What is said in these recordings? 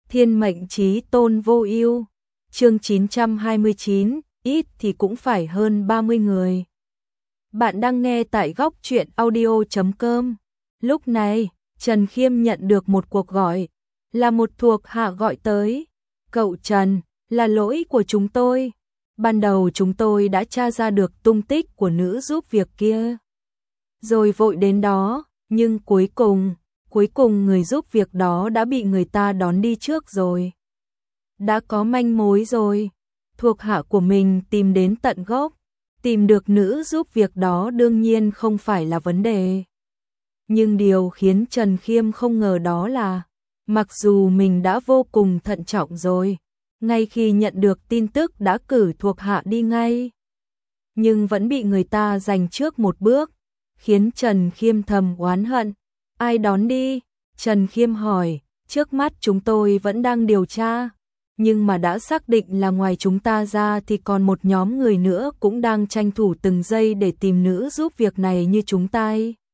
Thiên mệnh chí tôn vô ưu. Chương 929, ít thì cũng phải hơn 30 người. Bạn đang nghe tại góc truyện audio.com. Lúc này, Trần Khiêm nhận được một cuộc gọi, là một thuộc hạ gọi tới. Cậu Trần, là lỗi của chúng tôi. Ban đầu chúng tôi đã tra ra được tung tích của nữ giúp việc kia, rồi vội đến đó, nhưng cuối cùng người giúp việc đó đã bị người ta đón đi trước rồi. Đã có manh mối rồi, thuộc hạ của mình tìm đến tận gốc, tìm được nữ giúp việc đó đương nhiên không phải là vấn đề. Nhưng điều khiến Trần Khiêm không ngờ đó là, mặc dù mình đã vô cùng thận trọng rồi, ngay khi nhận được tin tức đã cử thuộc hạ đi ngay, nhưng vẫn bị người ta giành trước một bước, khiến Trần Khiêm thầm oán hận. Ai đón đi? Trần Khiêm hỏi. Trước mắt chúng tôi vẫn đang điều tra, nhưng mà đã xác định là ngoài chúng ta ra thì còn một nhóm người nữa cũng đang tranh thủ từng giây để tìm nữ giúp việc này như chúng ta.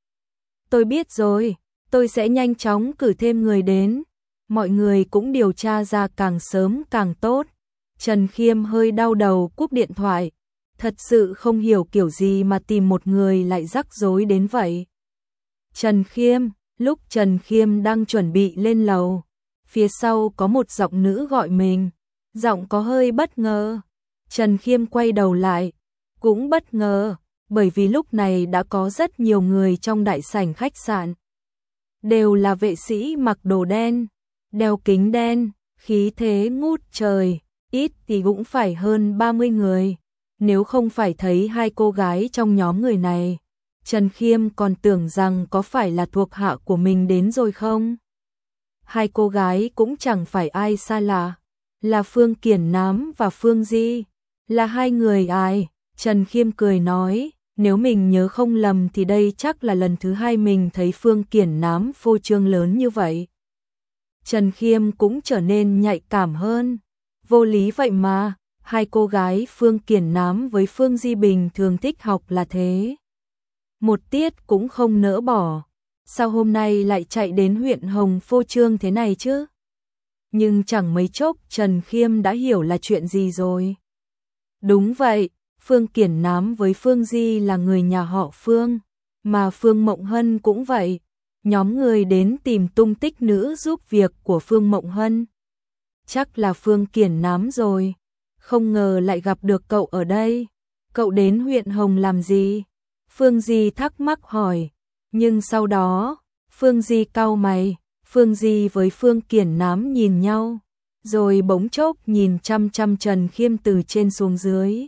Tôi biết rồi, tôi sẽ nhanh chóng cử thêm người đến. Mọi người cũng điều tra ra càng sớm càng tốt. Trần Khiêm hơi đau đầu cúp điện thoại. Thật sự không hiểu kiểu gì mà tìm một người lại rắc rối đến vậy. Trần Khiêm, lúc Trần Khiêm đang chuẩn bị lên lầu, phía sau có một giọng nữ gọi mình, giọng có hơi bất ngờ. Trần Khiêm quay đầu lại, cũng bất ngờ, bởi vì lúc này đã có rất nhiều người trong đại sảnh khách sạn. Đều là vệ sĩ mặc đồ đen, đeo kính đen, khí thế ngút trời, ít thì cũng phải hơn 30 người. Nếu không phải thấy hai cô gái trong nhóm người này, Trần Khiêm còn tưởng rằng có phải là thuộc hạ của mình đến rồi không? Hai cô gái cũng chẳng phải ai xa lạ, là Phương Kiển Nám và Phương Di. Là hai người ai? Trần Khiêm cười nói, nếu mình nhớ không lầm thì đây chắc là lần thứ hai mình thấy Phương Kiển Nám phô trương lớn như vậy. Trần Khiêm cũng trở nên nhạy cảm hơn. Vô lý vậy mà, hai cô gái Phương Kiển Nám với Phương Di bình thường thích học là thế. Một tiết cũng không nỡ bỏ. Sao hôm nay lại chạy đến huyện Hồng phô trương thế này chứ? Nhưng chẳng mấy chốc Trần Khiêm đã hiểu là chuyện gì rồi. Đúng vậy, Phương Kiển Nám với Phương Di là người nhà họ Phương, mà Phương Mộng Hân cũng vậy. Nhóm người đến tìm tung tích nữ giúp việc của Phương Mộng Hân. Chắc là Phương Kiển Nám rồi. Không ngờ lại gặp được cậu ở đây. Cậu đến huyện Hồng làm gì? Phương Di thắc mắc hỏi. Nhưng sau đó, Phương Di cau mày. Phương Di với Phương Kiển Nám nhìn nhau, rồi bỗng chốc nhìn chăm chăm Trần Khiêm từ trên xuống dưới.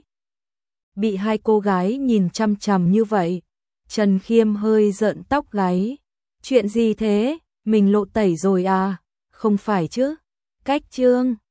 Bị hai cô gái nhìn chăm chăm như vậy, Trần Khiêm hơi rợn tóc gáy. Chuyện gì thế? Mình lộ tẩy rồi à? Không phải chứ? Cách chương